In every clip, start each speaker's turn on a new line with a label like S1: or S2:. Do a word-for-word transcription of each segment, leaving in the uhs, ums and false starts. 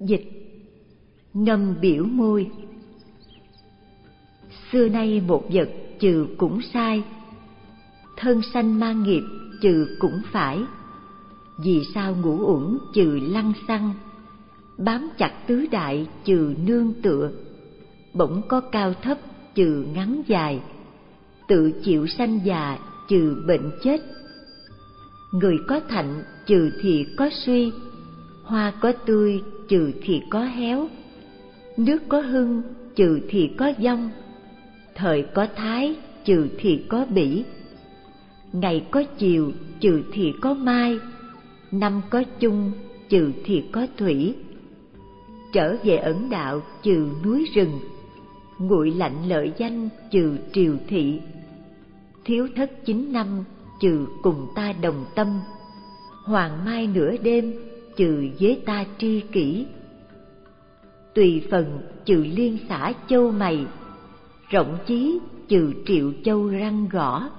S1: Dịch: ngâm biểu môi. Xưa nay một vật trừ cũng sai, thân sanh mang nghiệp trừ cũng phải. Vì sao ngũ uẩn trừ lăng xăng, bám chặt tứ đại trừ nương tựa. Bỗng có cao thấp trừ ngắn dài, tự chịu sanh già trừ bệnh chết. Người có thạnh trừ thì có suy, hoa có tươi trừ thì có héo. Nước có hưng trừ thì có vong, thời có thái trừ thì có bỉ. Ngày có chiều trừ thì có mai, năm có chung trừ thì có thủy. Trở về ẩn đạo trừ núi rừng, nguội lạnh lợi danh trừ triều thị. Thiếu thất chín năm trừ cùng ta đồng tâm, hoàng mai nửa đêm trừ với ta tri kỷ. Tùy phần trừ liên xã châu mày, rộng chí trừ triệu châu răng gõ.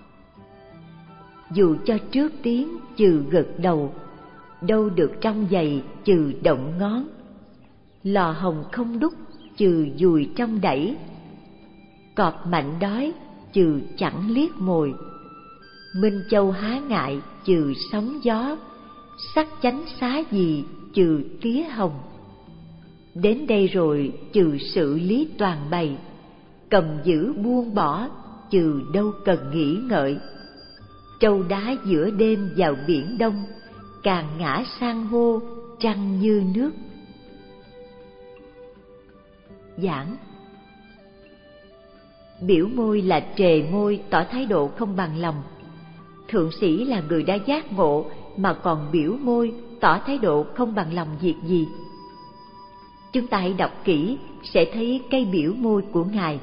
S1: Dù cho trước tiếng trừ gật đầu, đâu được trong giày trừ động ngón. Lò hồng không đúc trừ dùi trong đẩy, cọp mạnh đói trừ chẳng liếc mồi. Minh châu há ngại trừ sóng gió, sắc chánh xá gì trừ tía hồng. Đến đây rồi trừ sự lý toàn bày, cầm giữ buông bỏ trừ đâu cần nghĩ ngợi. Trâu đá giữa đêm vào biển đông, càng ngã san hô trăng như nước. Giảng: biểu môi là trề môi tỏ thái độ không bằng lòng. Thượng sĩ là người đã giác ngộ mà còn biểu môi tỏ thái độ không bằng lòng việc gì? Chúng ta hãy đọc kỹ sẽ thấy cái biểu môi của Ngài.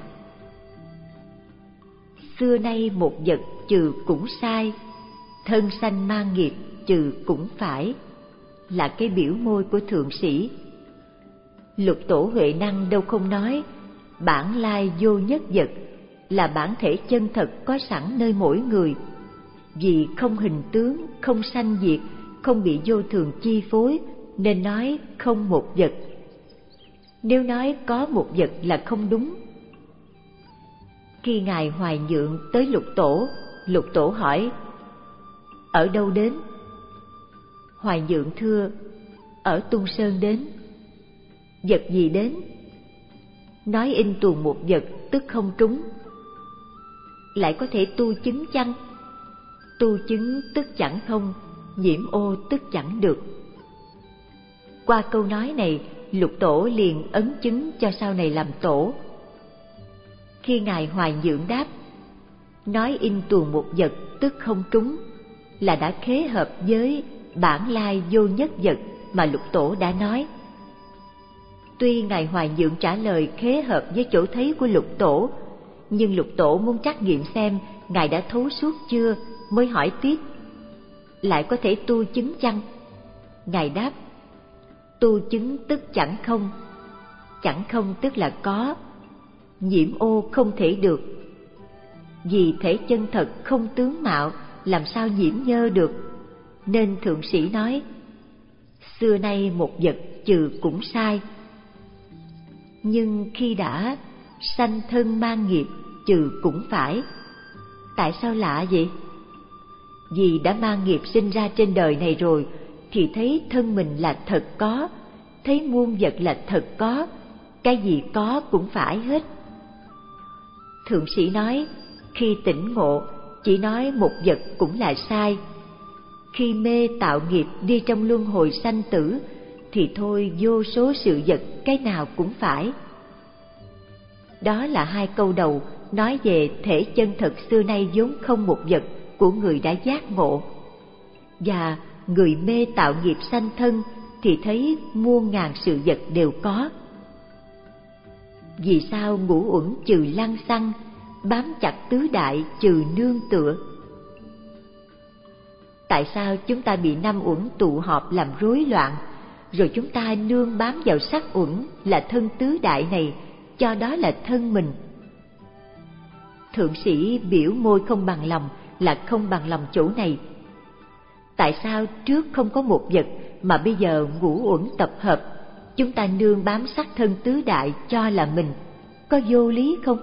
S1: Xưa nay một vật trừ cũng sai, thân sanh mang nghiệp trừ cũng phải, là cái biểu môi của thượng sĩ. Lục Tổ Huệ Năng đâu không nói bản lai vô nhất vật là bản thể chân thật có sẵn nơi mỗi người, vì không hình tướng, không sanh diệt, không bị vô thường chi phối, nên nói không một vật. Nếu nói có một vật là không đúng. Khi Ngài Hoài Nhượng tới Lục Tổ, Lục Tổ hỏi: ở đâu đến? Hoài Nhượng thưa: ở Tung Sơn đến. Vật gì đến? Nói in tuồng một vật tức không trúng. Lại có thể tu chứng chăng? Tu chứng tức chẳng không, nhiễm ô tức chẳng được. Qua câu nói này, Lục Tổ liền ấn chứng cho sau này làm tổ. Khi Ngài Hoài Nhượng đáp: nói in tuồng một vật tức không trúng, là đã khế hợp với bản lai vô nhất vật mà Lục Tổ đã nói. Tuy Ngài Hoài Nhượng trả lời khế hợp với chỗ thấy của Lục Tổ, nhưng Lục Tổ muốn trắc nghiệm xem Ngài đã thấu suốt chưa, mới hỏi tiếp: lại có thể tu chứng chăng? Ngài đáp: tu chứng tức chẳng không, chẳng không tức là có, nhiễm ô không thể được. Vì thể chân thật không tướng mạo, làm sao nhiễm nhơ được? Nên thượng sĩ nói: xưa nay một vật trừ cũng sai. Nhưng khi đã sanh thân mang nghiệp trừ cũng phải. Tại sao lạ vậy? Vì đã mang nghiệp sinh ra trên đời này rồi, thì thấy thân mình là thật có, thấy muôn vật là thật có, cái gì có cũng phải hết. Thượng sĩ nói: khi tỉnh ngộ chỉ nói một vật cũng là sai. Khi mê tạo nghiệp đi trong luân hồi sanh tử, thì thôi vô số sự vật cái nào cũng phải. Đó là hai câu đầu nói về thể chân thật xưa nay vốn không một vật của người đã giác ngộ. Và người mê tạo nghiệp sanh thân thì thấy muôn ngàn sự vật đều có. Vì sao ngũ uẩn trừ lăng xăng, bám chặt tứ đại trừ nương tựa? Tại sao chúng ta bị năm uẩn tụ họp làm rối loạn, rồi chúng ta nương bám vào sắc uẩn là thân tứ đại này, cho đó là thân mình? Thượng sĩ biểu môi không bằng lòng là không bằng lòng chỗ này. Tại sao trước không có một vật mà bây giờ ngũ uẩn tập hợp, chúng ta nương bám sắc thân tứ đại cho là mình, có vô lý không?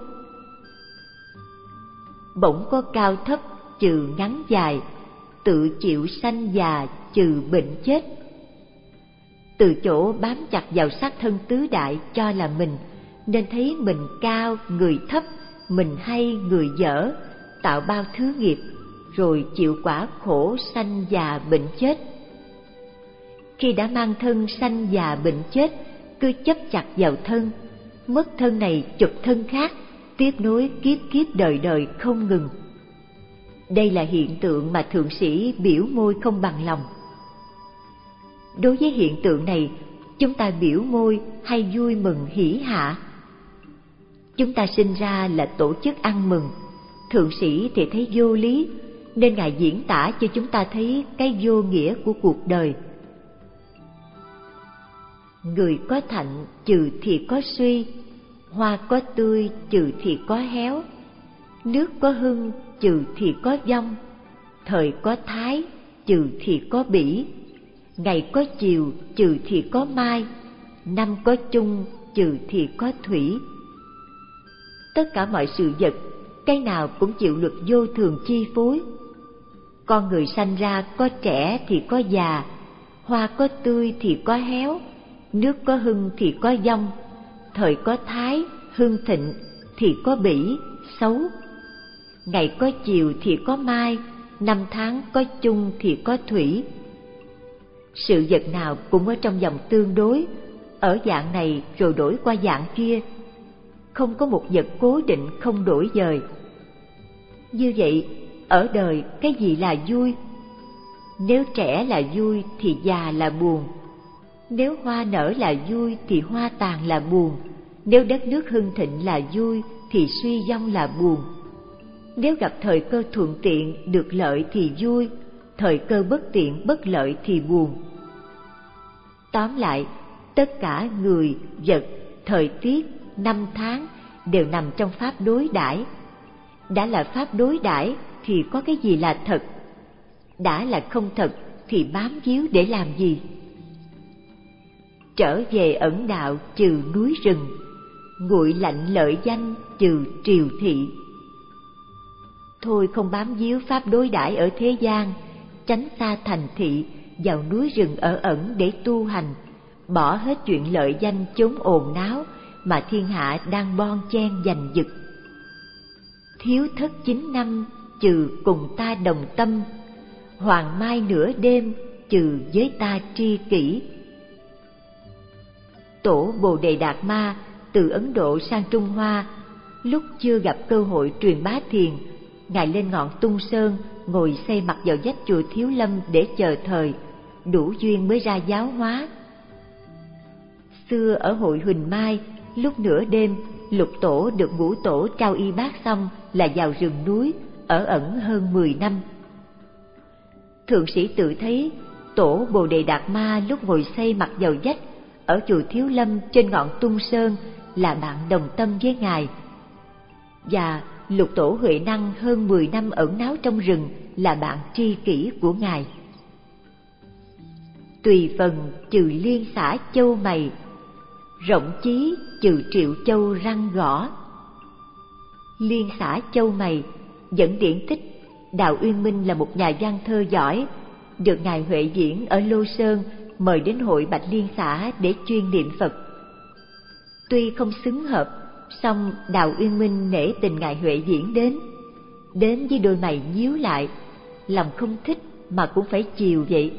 S1: Bỗng có cao thấp trừ ngắn dài, tự chịu sanh già trừ bệnh chết. Từ chỗ bám chặt vào sắc thân tứ đại cho là mình, nên thấy mình cao, người thấp, mình hay, người dở, tạo bao thứ nghiệp, rồi chịu quả khổ sanh già bệnh chết. Khi đã mang thân sanh già bệnh chết, cứ chấp chặt vào thân, mất thân này chụp thân khác, tiếp nối kiếp kiếp đời đời không ngừng. Đây là hiện tượng mà thượng sĩ biểu môi không bằng lòng. Đối với hiện tượng này, chúng ta biểu môi hay vui mừng hỉ hạ? Chúng ta sinh ra là tổ chức ăn mừng, thượng sĩ thì thấy vô lý, nên Ngài diễn tả cho chúng ta thấy cái vô nghĩa của cuộc đời. Người có thạnh trừ thì có suy, hoa có tươi trừ thì có héo, nước có hưng trừ thì có vong, thời có thái trừ thì có bỉ, ngày có chiều trừ thì có mai, năm có chung trừ thì có thủy. Tất cả mọi sự vật, cái nào cũng chịu luật vô thường chi phối. Con người sanh ra có trẻ thì có già, hoa có tươi thì có héo, nước có hưng thì có vong, thời có thái, hưng thịnh thì có bỉ, xấu, ngày có chiều thì có mai, năm tháng có chung thì có thủy. Sự vật nào cũng ở trong vòng tương đối, ở dạng này rồi đổi qua dạng kia, không có một vật cố định không đổi dời. Như vậy, ở đời cái gì là vui? Nếu trẻ là vui thì già là buồn. Nếu hoa nở là vui thì hoa tàn là buồn. Nếu đất nước hưng thịnh là vui thì suy vong là buồn. Nếu gặp thời cơ thuận tiện được lợi thì vui, thời cơ bất tiện bất lợi thì buồn. Tóm lại, tất cả người, vật, thời tiết, năm tháng đều nằm trong pháp đối đãi. Đã là pháp đối đãi thì có cái gì là thật? Đã là không thật thì bám víu để làm gì? Trở về ẩn đạo trừ núi rừng, nguội lạnh lợi danh trừ triều thị. Thôi không bám víu pháp đối đãi ở thế gian, tránh xa thành thị, vào núi rừng ở ẩn để tu hành, bỏ hết chuyện lợi danh chốn ồn náo mà thiên hạ đang bon chen giành giật. Thiếu thất chín năm trừ cùng ta đồng tâm, hoàng mai nửa đêm trừ với ta tri kỷ. Tổ Bồ Đề Đạt Ma từ Ấn Độ sang Trung Hoa, lúc chưa gặp cơ hội truyền bá thiền, Ngài lên ngọn Tung Sơn ngồi xây mặt vào vách chùa Thiếu Lâm để chờ thời, đủ duyên mới ra giáo hóa. Xưa ở hội Huỳnh Mai, lúc nửa đêm, Lục Tổ được Ngũ Tổ trao y bát xong là vào rừng núi, ở ẩn hơn mười năm. Thượng sĩ tự thấy Tổ Bồ Đề Đạt Ma lúc ngồi xây mặt vào vách ở chùa Thiếu Lâm trên ngọn Tung Sơn là bạn đồng tâm với Ngài, và Lục Tổ Huệ Năng hơn mười năm ẩn náu trong rừng là bạn tri kỷ của Ngài. Tùy phần trừ liên xã châu mày, rộng chí trừ triệu châu răng gõ. Liên xã châu mày dẫn điển tích Đào Uyên Minh là một nhà văn thơ giỏi, được Ngài Huệ Diễn ở Lô Sơn mời đến hội Bạch Liên xã để chuyên niệm Phật. Tuy không xứng hợp, song Đào Uyên Minh nể tình Ngài Huệ Diễn đến, đến với đôi mày nhíu lại, lòng không thích mà cũng phải chiều vậy.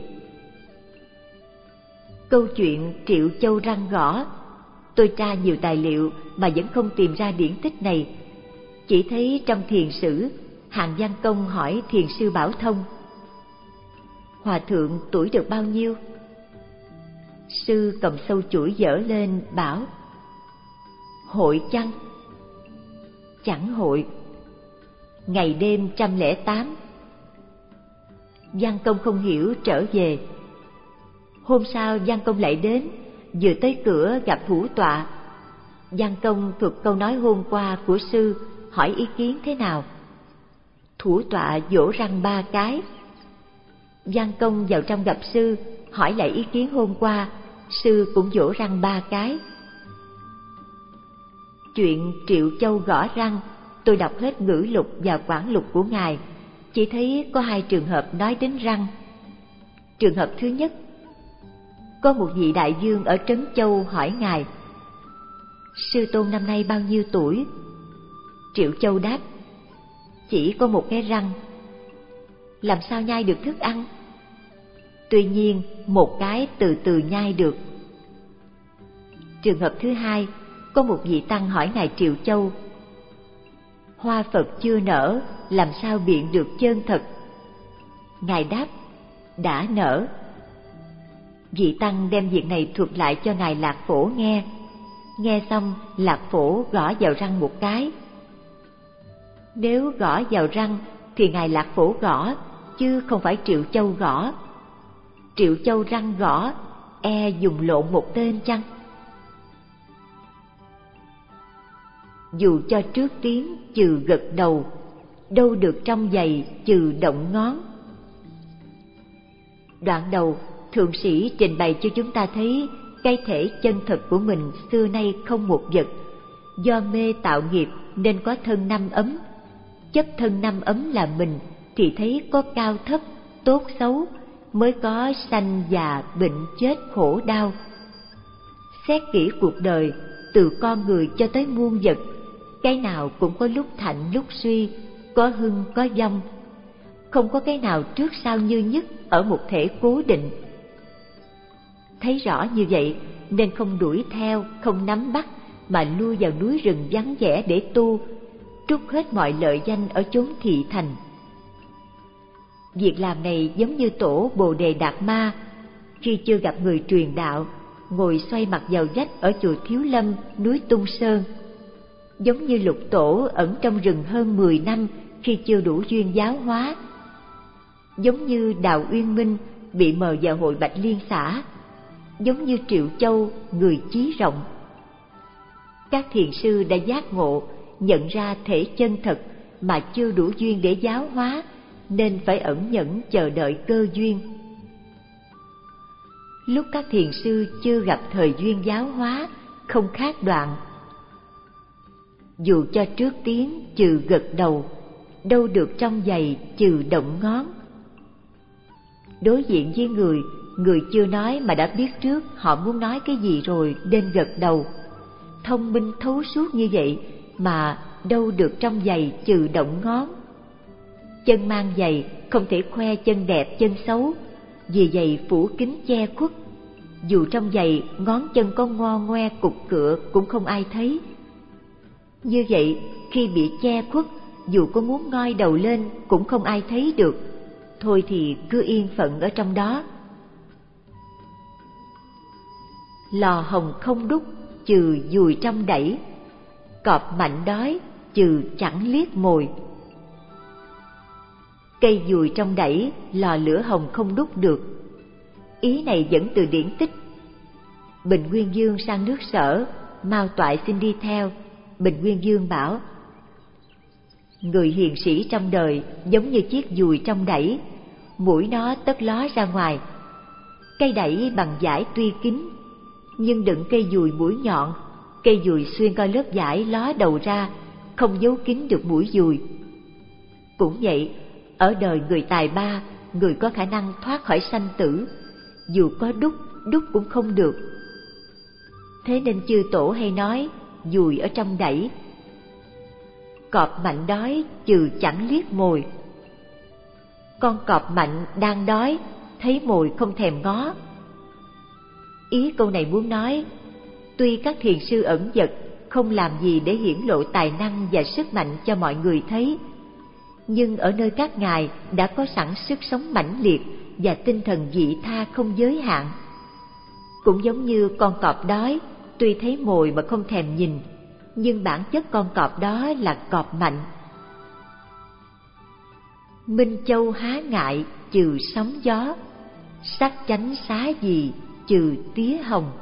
S1: Câu chuyện Triệu Châu răng gõ, tôi tra nhiều tài liệu mà vẫn không tìm ra điển tích này, chỉ thấy trong thiền sử Hàn Văn Công hỏi thiền sư Bảo Thông: Hòa thượng tuổi được bao nhiêu? Sư cầm sâu chuỗi dở lên bảo: Hội chăng? Chẳng hội. Ngày đêm trăm lẻ tám. Văn Công không hiểu trở về. Hôm sau Văn Công lại đến, vừa tới cửa gặp thủ tọa. Văn Công thuật câu nói hôm qua của sư, hỏi ý kiến thế nào. Thủ tọa vỗ răng ba cái. Văn Công vào trong gặp sư, hỏi lại ý kiến hôm qua, sư cũng vỗ răng ba cái. Chuyện Triệu Châu gõ răng, tôi đọc hết ngữ lục và quản lục của ngài, chỉ thấy có hai trường hợp nói đến răng. Trường hợp thứ nhất, có một vị đại vương ở Trấn Châu hỏi ngài: sư tôn năm nay bao nhiêu tuổi? Triệu Châu đáp: chỉ có một cái răng. Làm sao nhai được thức ăn? Tuy nhiên một cái từ từ nhai được. Trường hợp thứ hai, có một vị tăng hỏi ngài Triệu Châu: hoa Phật chưa nở, làm sao biện được chân thật? Ngài đáp: đã nở. Vị tăng đem việc này thuật lại cho ngài Lạc Phổ nghe. Nghe xong, Lạc Phổ gõ vào răng một cái. Nếu gõ vào răng thì ngài Lạc Phổ gõ, chứ không phải Triệu Châu gõ. Triệu Châu răng gõ, e dùng lộn một tên chăng? Dù cho trước tiếng trừ gật đầu, đâu được trong giày trừ động ngón. Đoạn đầu, thượng sĩ trình bày cho chúng ta thấy cái thể chân thật của mình xưa nay không một vật, do mê tạo nghiệp nên có thân năm ấm. Chấp thân năm ấm là mình thì thấy có cao thấp, tốt xấu, mới có sanh già bệnh chết khổ đau. Xét kỹ cuộc đời, từ con người cho tới muôn vật, cái nào cũng có lúc thạnh lúc suy, có hưng có vong, không có cái nào trước sau như nhất ở một thể cố định. Thấy rõ như vậy nên không đuổi theo, không nắm bắt, mà lui vào núi rừng vắng vẻ để tu, trút hết mọi lợi danh ở chốn thị thành. Việc làm này giống như tổ Bồ Đề Đạt Ma, khi chưa gặp người truyền đạo, ngồi xoay mặt vào vách ở chùa Thiếu Lâm, núi Tung Sơn. Giống như Lục Tổ ẩn trong rừng hơn mười năm khi chưa đủ duyên giáo hóa. Giống như Đào Uyên Minh bị mời vào hội Bạch Liên xã. Giống như Triệu Châu, người chí rộng. Các thiền sư đã giác ngộ, nhận ra thể chân thật mà chưa đủ duyên để giáo hóa, nên phải ẩn nhẫn chờ đợi cơ duyên. Lúc các thiền sư chưa gặp thời duyên giáo hóa, không khác đoạn: dù cho trước tiếng trừ gật đầu, đâu được trong giày trừ động ngón. Đối diện với người, người chưa nói mà đã biết trước họ muốn nói cái gì rồi nên gật đầu. Thông minh thấu suốt như vậy mà đâu được trong giày trừ động ngón. Chân mang giày không thể khoe chân đẹp chân xấu, vì giày phủ kín che khuất. Dù trong giày ngón chân có ngo ngoe cục cựa cũng không ai thấy. Như vậy khi bị che khuất, dù có muốn ngoi đầu lên cũng không ai thấy được. Thôi thì cứ yên phận ở trong đó. Lò hồng không đúc, trừ dùi trong đẩy. Cọp mạnh đói, trừ chẳng liếc mồi. Cây dùi trong đẩy, lò lửa hồng không đúc được. Ý này dẫn từ điển tích. Bình Nguyên Dương sang nước Sở, Mao Toại xin đi theo. Bình Nguyên Dương bảo: người hiền sĩ trong đời giống như chiếc dùi trong đẩy, mũi nó tất ló ra ngoài. Cây đẩy bằng vải tuy kín, nhưng đựng cây dùi mũi nhọn, cây dùi xuyên qua lớp vải ló đầu ra, không giấu kín được mũi dùi. Cũng vậy, ở đời người tài ba, người có khả năng thoát khỏi sanh tử, dù có đúc, đúc cũng không được. Thế nên chư tổ hay nói dùi ở trong đẩy. Cọp mạnh đói trừ chẳng liếc mồi. Con cọp mạnh đang đói, thấy mồi không thèm ngó. Ý câu này muốn nói, tuy các thiền sư ẩn dật không làm gì để hiển lộ tài năng và sức mạnh cho mọi người thấy, nhưng ở nơi các ngài đã có sẵn sức sống mãnh liệt và tinh thần vị tha không giới hạn. Cũng giống như con cọp đói, tuy thấy mồi mà không thèm nhìn, nhưng bản chất con cọp đó là cọp mạnh. Minh Châu há ngại trừ sóng gió, sắc chánh xá gì trừ tía hồng.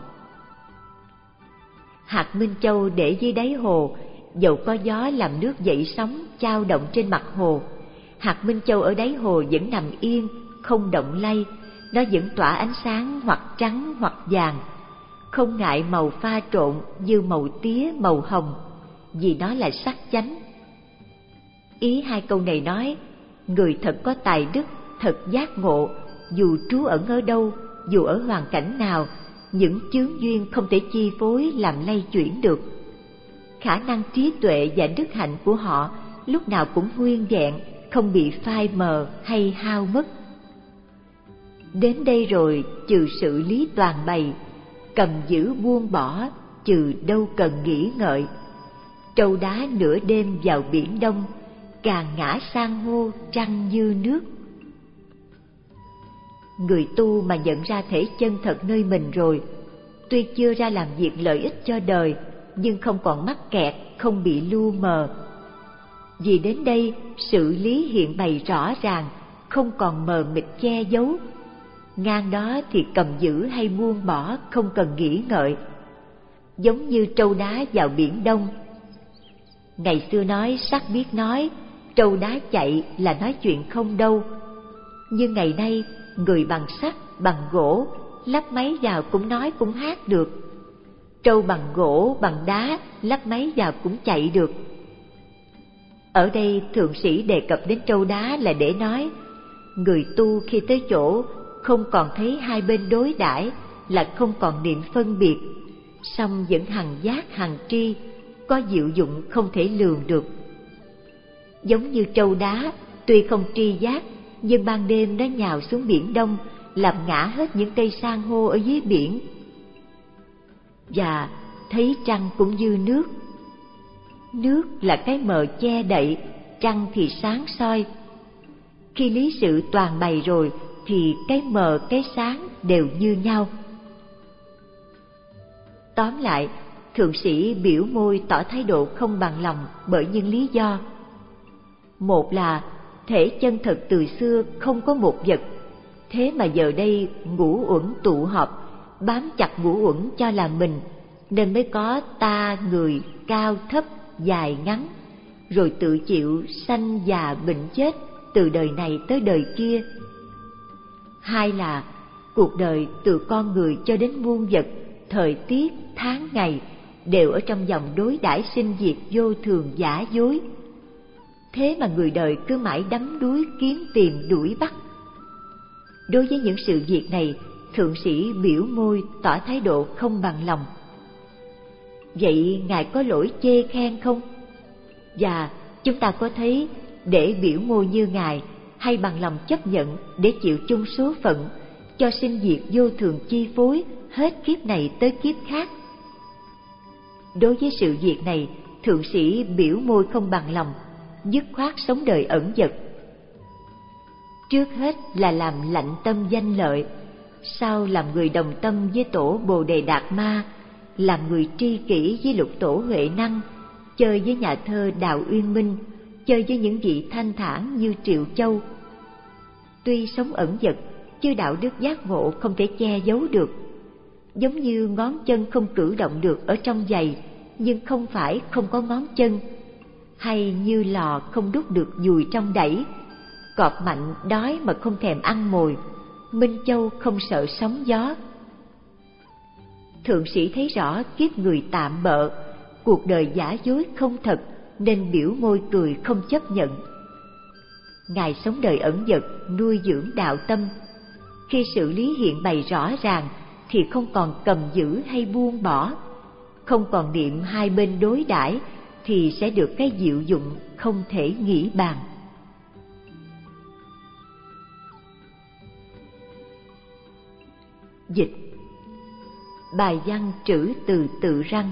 S1: Hạt Minh Châu để dưới đáy hồ, dầu có gió làm nước dậy sóng chao động trên mặt hồ, hạt Minh Châu ở đáy hồ vẫn nằm yên, không động lay, nó vẫn tỏa ánh sáng hoặc trắng hoặc vàng, không ngại màu pha trộn như màu tía, màu hồng, vì nó là sắc chánh. Ý hai câu này nói, người thật có tài đức, thật giác ngộ, dù trú ẩn ở đâu, dù ở hoàn cảnh nào, những chướng duyên không thể chi phối làm lay chuyển được. Khả năng trí tuệ và đức hạnh của họ lúc nào cũng nguyên vẹn, không bị phai mờ hay hao mất. Đến đây rồi trừ sự lý toàn bày, cầm giữ buông bỏ, trừ đâu cần nghĩ ngợi. Trâu đá nửa đêm vào biển đông, càng ngã san hô trăng như nước. Người tu mà nhận ra thể chân thật nơi mình rồi, tuy chưa ra làm việc lợi ích cho đời, nhưng không còn mắc kẹt, không bị lu mờ. Vì đến đây sự lý hiện bày rõ ràng, không còn mờ mịt che giấu. Ngang đó thì cầm giữ hay buông bỏ không cần nghĩ ngợi. Giống như trâu đá vào biển đông. Ngày xưa nói sắt biết nói, trâu đá chạy là nói chuyện không đâu. Nhưng ngày nay người bằng sắt, bằng gỗ, lắp máy vào cũng nói cũng hát được. Trâu bằng gỗ, bằng đá, lắp máy vào cũng chạy được. Ở đây thượng sĩ đề cập đến trâu đá là để nói, người tu khi tới chỗ không còn thấy hai bên đối đãi, là không còn niệm phân biệt, song vẫn hằng giác hằng tri, có diệu dụng không thể lường được. Giống như trâu đá, tuy không tri giác, nhưng ban đêm nó nhào xuống biển đông, làm ngã hết những cây san hô ở dưới biển. Và thấy trăng cũng như nước. Nước là cái mờ che đậy, trăng thì sáng soi. Khi lý sự toàn bày rồi thì cái mờ cái sáng đều như nhau. Tóm lại, thượng sĩ biểu môi tỏ thái độ không bằng lòng bởi những lý do. Một là thể chân thật từ xưa không có một vật, thế mà giờ đây ngũ uẩn tụ họp, bám chặt ngũ uẩn cho là mình, nên mới có ta người cao thấp, dài ngắn, rồi tự chịu sanh già bệnh chết từ đời này tới đời kia. Hai là cuộc đời từ con người cho đến muôn vật, thời tiết, tháng ngày đều ở trong dòng đối đãi sinh diệt vô thường giả dối. Thế mà người đời cứ mãi đắm đuối kiếm tìm đuổi bắt. Đối với những sự việc này, thượng sĩ biểu môi tỏ thái độ không bằng lòng. Vậy ngài có lỗi chê khen không? Và chúng ta có thấy để biểu môi như ngài hay bằng lòng chấp nhận để chịu chung số phận, cho sinh diệt vô thường chi phối hết kiếp này tới kiếp khác? Đối với sự việc này, thượng sĩ biểu môi không bằng lòng, dứt khoát sống đời ẩn dật. Trước hết là làm lạnh tâm danh lợi, sau làm người đồng tâm với tổ Bồ Đề Đạt Ma, làm người tri kỷ với lục tổ Huệ Năng, chơi với nhà thơ Đào Uyên Minh, chơi với những vị thanh thản như Triệu Châu. Tuy sống ẩn dật, chứ đạo đức giác ngộ không thể che giấu được. Giống như ngón chân không cử động được ở trong giày, nhưng không phải không có ngón chân, hay như lò không đúc được dùi trong đẩy, cọp mạnh đói mà không thèm ăn mồi, Minh Châu không sợ sóng gió. Thượng sĩ thấy rõ kiếp người tạm bợ, cuộc đời giả dối không thật, nên biểu môi cười không chấp nhận. Ngài sống đời ẩn dật, nuôi dưỡng đạo tâm. Khi sự lý hiện bày rõ ràng thì không còn cầm giữ hay buông bỏ, không còn niệm hai bên đối đãi, thì sẽ được cái diệu dụng không thể nghĩ bàn. Dịch. Bài văn trữ từ Tự Răng.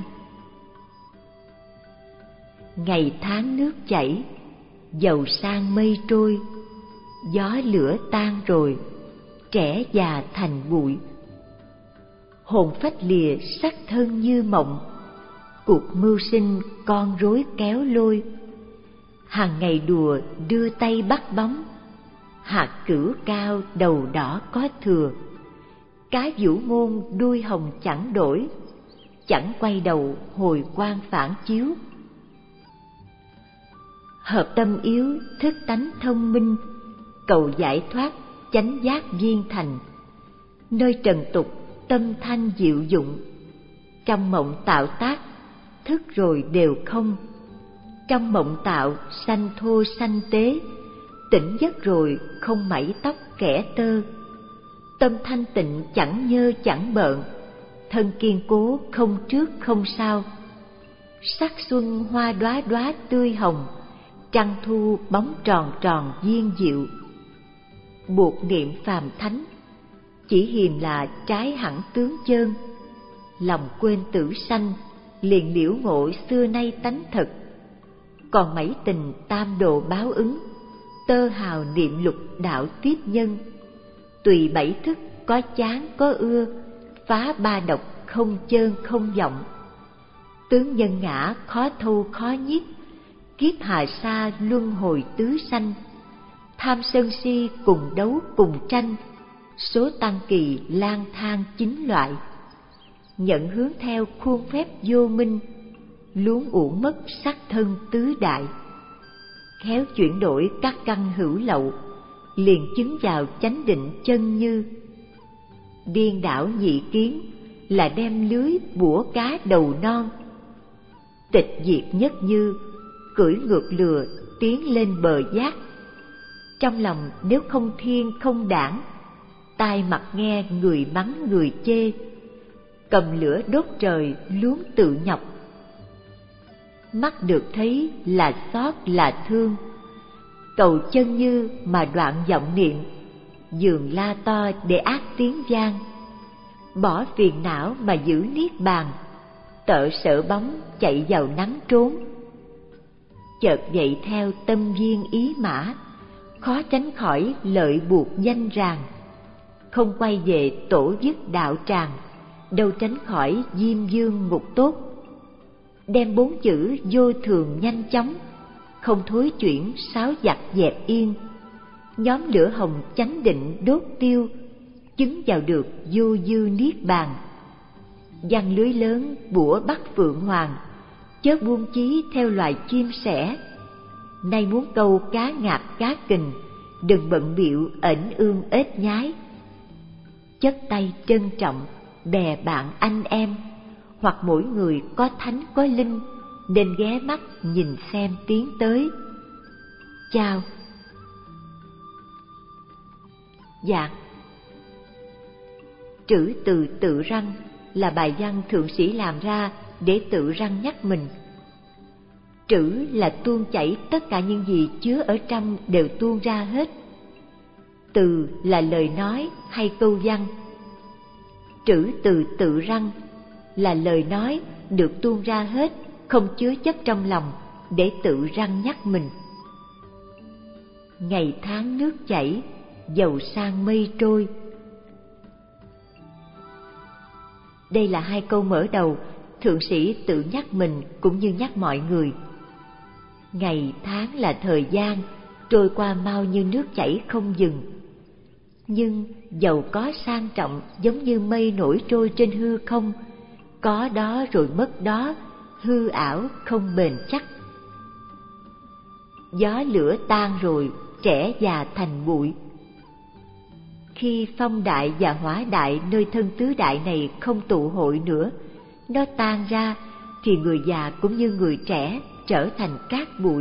S1: Ngày tháng nước chảy, dầu sang mây trôi, gió lửa tan rồi, trẻ già thành bụi. Hồn phách lìa sắc thân như mộng, cuộc mưu sinh con rối kéo lôi. Hàng ngày đùa đưa tay bắt bóng, hạt cửu cao đầu đỏ có thừa. Cá vũ môn đuôi hồng chẳng đổi, chẳng quay đầu hồi quang phản chiếu. Hợp tâm yếu thức tánh thông minh, cầu giải thoát chánh giác viên thành. Nơi trần tục tâm thanh diệu dụng, Trong mộng tạo tác, thức rồi đều không. Trong mộng tạo sanh thô sanh tế, tỉnh giấc rồi không mảy tóc kẻ tơ. Tâm thanh tịnh chẳng nhơ chẳng bợn, thân kiên cố không trước không sau. Sắc xuân hoa đóa đóa tươi hồng, trăng thu bóng tròn tròn duyên diệu. Buộc niệm phàm thánh, chỉ hiềm là trái hẳn tướng chơn. Lòng quên tử sanh, liền liễu ngộ xưa nay tánh thật. Còn mấy tình tam độ báo ứng, tơ hào niệm lục đạo tiếp nhân. Tùy bảy thức có chán có ưa, phá ba độc không chơn không vọng. Tướng nhân ngã khó thâu khó nhiếp, kiếp hà sa luân hồi tứ sanh. Tham sân si cùng đấu cùng tranh, số tăng kỳ lang thang chín loại. Nhận hướng theo khuôn phép vô minh, luống uổng mất sắc thân tứ đại. Khéo chuyển đổi các căn hữu lậu, liền chứng vào chánh định chân như. Điên đảo nhị kiến là đem lưới bủa cá đầu non. Tịch diệt nhất như cưỡi ngược lừa tiến lên bờ giác. Trong lòng nếu không thiên không đảng, tai mặt nghe người mắng người chê. Cầm lửa đốt trời luống tự nhọc, mắt được thấy là xót là thương. Cầu chân như mà đoạn vọng niệm, dường la to để ác tiếng vang. Bỏ phiền não mà giữ niết bàn, tợ sợ bóng chạy vào nắng trốn. Chợt dậy theo tâm duyên ý mã, khó tránh khỏi lợi buộc danh ràng. Không quay về tổ dứt đạo tràng, đâu tránh khỏi diêm dương ngục tốt. Đem bốn chữ vô thường nhanh chóng, không thối chuyển sáo giặc dẹp yên. Nhóm lửa hồng chánh định đốt tiêu, chứng vào được vô dư niết bàn. Giăng lưới lớn bủa bắt phượng hoàng, chớ buông chí theo loài chim sẻ. Nay muốn câu cá ngạp cá kình, đừng bận bịu ẩn ương ếch nhái. Chất tay trân trọng bè bạn anh em, hoặc mỗi người có thánh có linh, nên ghé mắt nhìn xem tiến tới. Chào. Dạ. Trữ từ tự răng là bài văn thượng sĩ làm ra để tự răng nhắc mình. Trữ là tuôn chảy tất cả những gì chứa ở trong đều tuôn ra hết. Từ là lời nói hay câu văn. Trữ từ tự răng là lời nói được tuôn ra hết, không chứa chấp trong lòng, để tự răng nhắc mình. Ngày tháng nước chảy, dầu sang mây trôi. Đây là hai câu mở đầu thượng sĩ tự nhắc mình cũng như nhắc mọi người. Ngày tháng là thời gian trôi qua mau như nước chảy không dừng. Nhưng dầu có sang trọng giống như mây nổi trôi trên hư không, có đó rồi mất đó, hư ảo không bền chắc. Gió lửa tan rồi, trẻ già thành bụi. Khi phong đại và hỏa đại nơi thân tứ đại này không tụ hội nữa, nó tan ra, thì người già cũng như người trẻ trở thành cát bụi.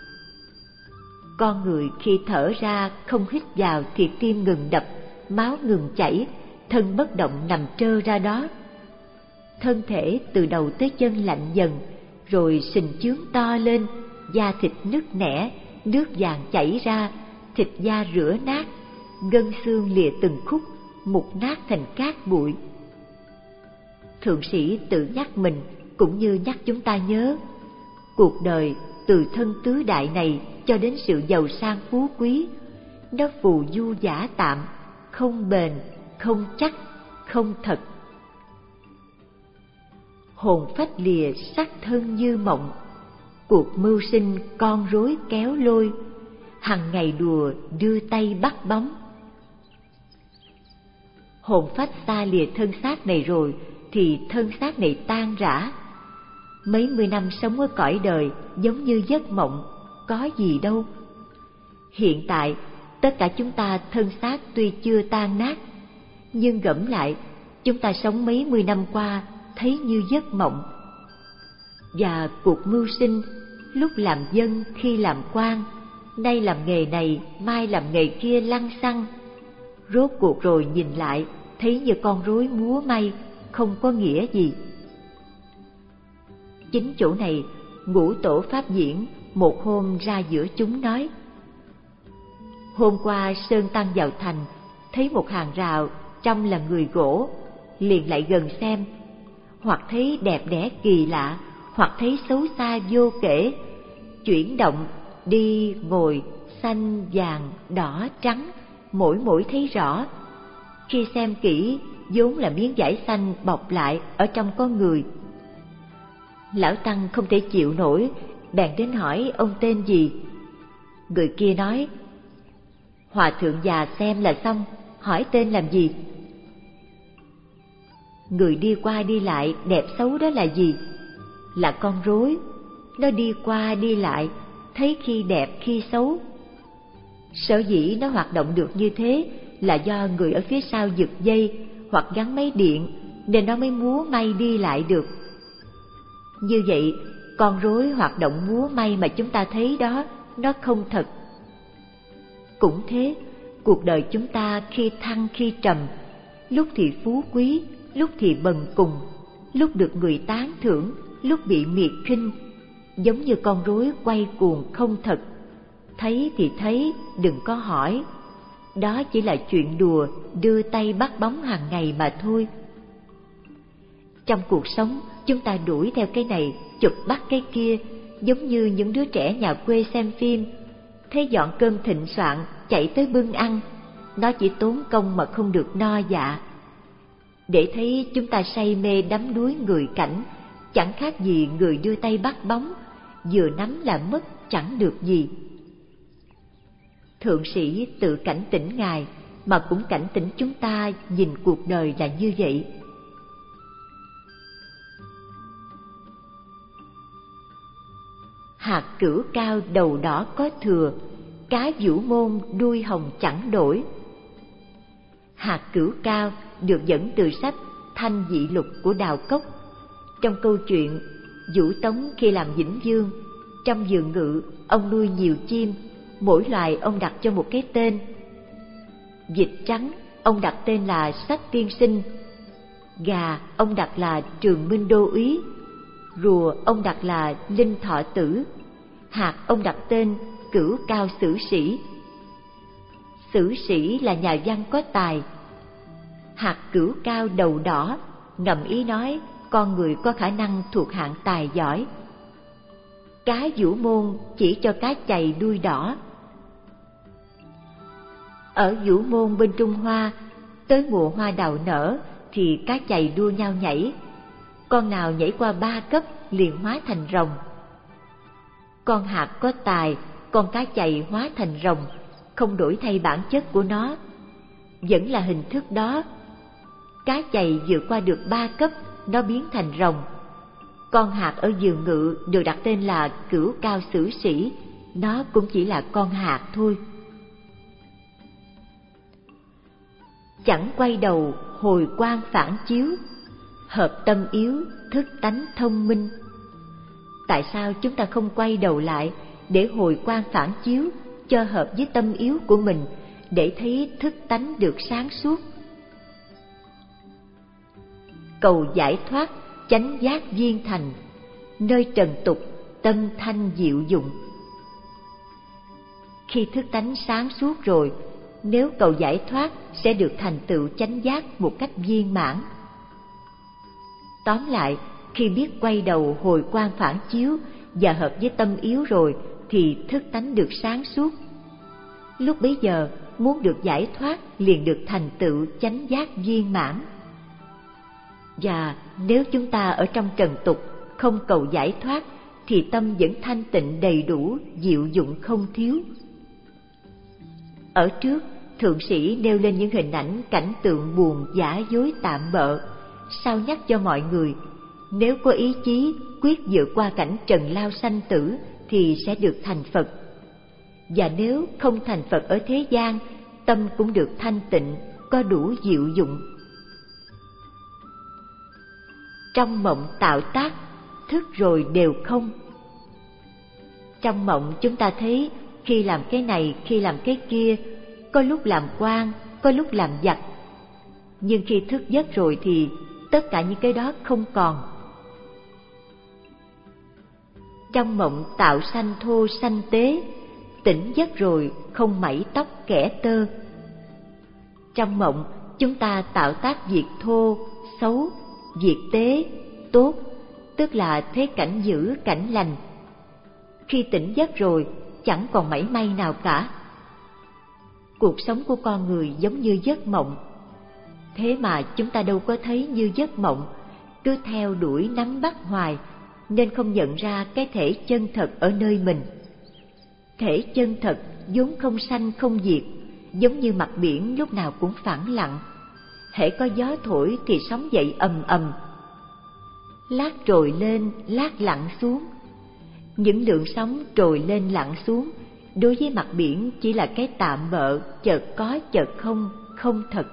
S1: Con người khi thở ra không hít vào thì tim ngừng đập, máu ngừng chảy, thân bất động nằm trơ ra đó. Thân thể từ đầu tới chân lạnh dần, rồi sình chướng to lên, da thịt nứt nẻ, nước vàng chảy ra, thịt da rửa nát, gân xương lìa từng khúc, mục nát thành cát bụi. Thượng sĩ tự nhắc mình cũng như nhắc chúng ta nhớ, cuộc đời từ thân tứ đại này cho đến sự giàu sang phú quý, nó phù du giả tạm, không bền, không chắc, không thật. Hồn phách lìa sắc thân như mộng, cuộc mưu sinh con rối kéo lôi, hằng ngày đùa đưa tay bắt bóng. Hồn phách xa lìa thân xác này rồi thì thân xác này tan rã. Mấy mươi năm sống ở cõi đời giống như giấc mộng, có gì đâu. Hiện tại tất cả chúng ta thân xác tuy chưa tan nát, nhưng gẫm lại chúng ta sống mấy mươi năm qua thấy như giấc mộng. Và cuộc mưu sinh, lúc làm dân khi làm quan, nay làm nghề này, mai làm nghề kia lăng xăng, rốt cuộc rồi nhìn lại thấy như con rối múa may, không có nghĩa gì. Chính chỗ này, Ngũ Tổ Pháp Diễn một hôm ra giữa chúng nói: hôm qua Sơn Tăng vào thành, thấy một hàng rào trông là người gỗ, liền lại gần xem, hoặc thấy đẹp đẽ kỳ lạ, hoặc thấy xấu xa vô kể, chuyển động, đi, ngồi, xanh, vàng, đỏ, trắng, mỗi mỗi thấy rõ. Khi xem kỹ, vốn là miếng vải xanh bọc lại, ở trong có người. Lão Tăng không thể chịu nổi, bèn đến hỏi ông tên gì. Người kia nói: hòa thượng già xem là xong, hỏi tên làm gì? Người đi qua đi lại đẹp xấu đó là gì? Là con rối, nó đi qua đi lại, thấy khi đẹp khi xấu. Sở dĩ nó hoạt động được như thế là do người ở phía sau giật dây hoặc gắn máy điện, nên nó mới múa may đi lại được. Như vậy, con rối hoạt động múa may mà chúng ta thấy đó, nó không thật. Cũng thế, cuộc đời chúng ta khi thăng khi trầm, lúc thì phú quý, lúc thì bần cùng, lúc được người tán thưởng, lúc bị miệt khinh, giống như con rối quay cuồng không thật. Thấy thì thấy, đừng có hỏi. Đó chỉ là chuyện đùa, đưa tay bắt bóng hàng ngày mà thôi. Trong cuộc sống, chúng ta đuổi theo cái này, chụp bắt cái kia, giống như những đứa trẻ nhà quê xem phim, thấy dọn cơm thịnh soạn, chạy tới bưng ăn. Nó chỉ tốn công mà không được no dạ. Để thấy chúng ta say mê đắm đuối người cảnh, chẳng khác gì người đưa tay bắt bóng, vừa nắm là mất, chẳng được gì. Thượng sĩ tự cảnh tỉnh Ngài, mà cũng cảnh tỉnh chúng ta nhìn cuộc đời là như vậy. Hạt cửu cao đầu đỏ có thừa, cá vũ môn đuôi hồng chẳng đổi. Hạt cửu cao được dẫn từ sách Thanh Dị Lục của Đào Cốc. Trong câu chuyện Vũ Tống khi làm Vĩnh Vương, trong vườn ngự ông nuôi nhiều chim, mỗi loài ông đặt cho một cái tên. Vịt trắng ông đặt tên là Sách Tiên Sinh, gà ông đặt là Trường Minh Đô Úy, rùa ông đặt là Linh Thọ Tử, hạt ông đặt tên Cửu Cao Sử Sĩ. Sử sĩ là nhà văn có tài. Hạt cửu cao đầu đỏ ngầm ý nói con người có khả năng thuộc hạng tài giỏi. Cá vũ môn chỉ cho cá chày đuôi đỏ. Ở Vũ Môn bên Trung Hoa, tới mùa hoa đào nở thì cá chày đua nhau nhảy. Con nào nhảy qua ba cấp liền hóa thành rồng. Con hạt có tài, con cá chày hóa thành rồng, không đổi thay bản chất của nó, vẫn là hình thức đó. Cá chày vượt qua được ba cấp, nó biến thành rồng. Con hạt ở vườn ngự được đặt tên là Cửu Cao Sử Sĩ, nó cũng chỉ là con hạt thôi. Chẳng quay đầu hồi quang phản chiếu, hợp tâm yếu thức tánh thông minh. Tại sao chúng ta không quay đầu lại để hồi quang phản chiếu cho hợp với tâm yếu của mình, để thấy thức tánh được sáng suốt? Cầu giải thoát chánh giác viên thành, nơi trần tục tâm thanh diệu dụng. Khi thức tánh sáng suốt rồi, nếu cầu giải thoát sẽ được thành tựu chánh giác một cách viên mãn. Tóm lại, khi biết quay đầu hồi quang phản chiếu và hợp với tâm yếu rồi thì thức tánh được sáng suốt. Lúc bấy giờ muốn được giải thoát liền được thành tựu chánh giác viên mãn. Và nếu chúng ta ở trong trần tục không cầu giải thoát thì tâm vẫn thanh tịnh đầy đủ, diệu dụng không thiếu. Ở trước, thượng sĩ nêu lên những hình ảnh cảnh tượng buồn giả dối tạm bợ, sao nhắc cho mọi người nếu có ý chí quyết vượt qua cảnh trần lao sanh tử thì sẽ được thành Phật. Và nếu không thành Phật ở thế gian, tâm cũng được thanh tịnh, có đủ diệu dụng. Trong mộng tạo tác, thức rồi đều không. Trong mộng chúng ta thấy khi làm cái này, khi làm cái kia, có lúc làm quan, có lúc làm giặc. Nhưng khi thức giấc rồi thì tất cả những cái đó không còn. Trong mộng tạo sanh thô sanh tế, tỉnh giấc rồi không mảy tóc kẻ tơ. Trong mộng chúng ta tạo tác việc thô, xấu, việc tế, tốt, tức là thế cảnh dữ, cảnh lành. Khi tỉnh giấc rồi chẳng còn mảy may nào cả. Cuộc sống của con người giống như giấc mộng. Thế mà chúng ta đâu có thấy như giấc mộng, cứ theo đuổi nắm bắt hoài, nên không nhận ra cái thể chân thật ở nơi mình. Thể chân thật vốn không sanh không diệt, giống như mặt biển lúc nào cũng phẳng lặng. Hễ có gió thổi thì sóng dậy ầm ầm, lát trồi lên, lát lặn xuống. Những lượng sóng trồi lên lặn xuống đối với mặt biển chỉ là cái tạm bợ, chợt có chợt không, không thật.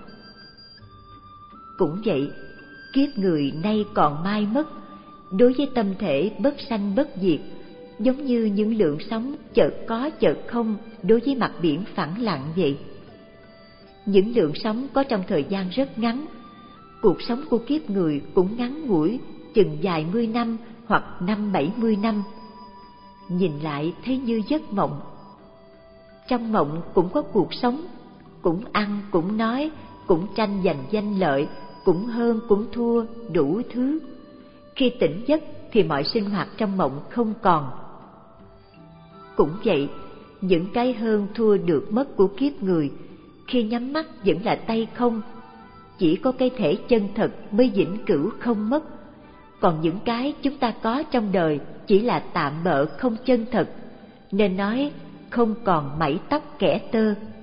S1: Cũng vậy, kiếp người nay còn mai mất, đối với tâm thể bất sanh bất diệt, giống như những lượng sóng chợt có chợt không đối với mặt biển phẳng lặng vậy. Những lượng sóng có trong thời gian rất ngắn. Cuộc sống của kiếp người cũng ngắn ngủi, chừng vài mươi năm hoặc năm bảy mươi năm. Nhìn lại thấy như giấc mộng. Trong mộng cũng có cuộc sống, cũng ăn, cũng nói, cũng tranh giành danh lợi, cũng hơn, cũng thua, đủ thứ. Khi tỉnh giấc thì mọi sinh hoạt trong mộng không còn. Cũng vậy, những cái hơn thua được mất của kiếp người, khi nhắm mắt vẫn là tay không. Chỉ có cái thể chân thật mới vĩnh cửu không mất. Còn những cái chúng ta có trong đời chỉ là tạm bợ không chân thật, nên nói không còn mảy tóc kẻ tơ.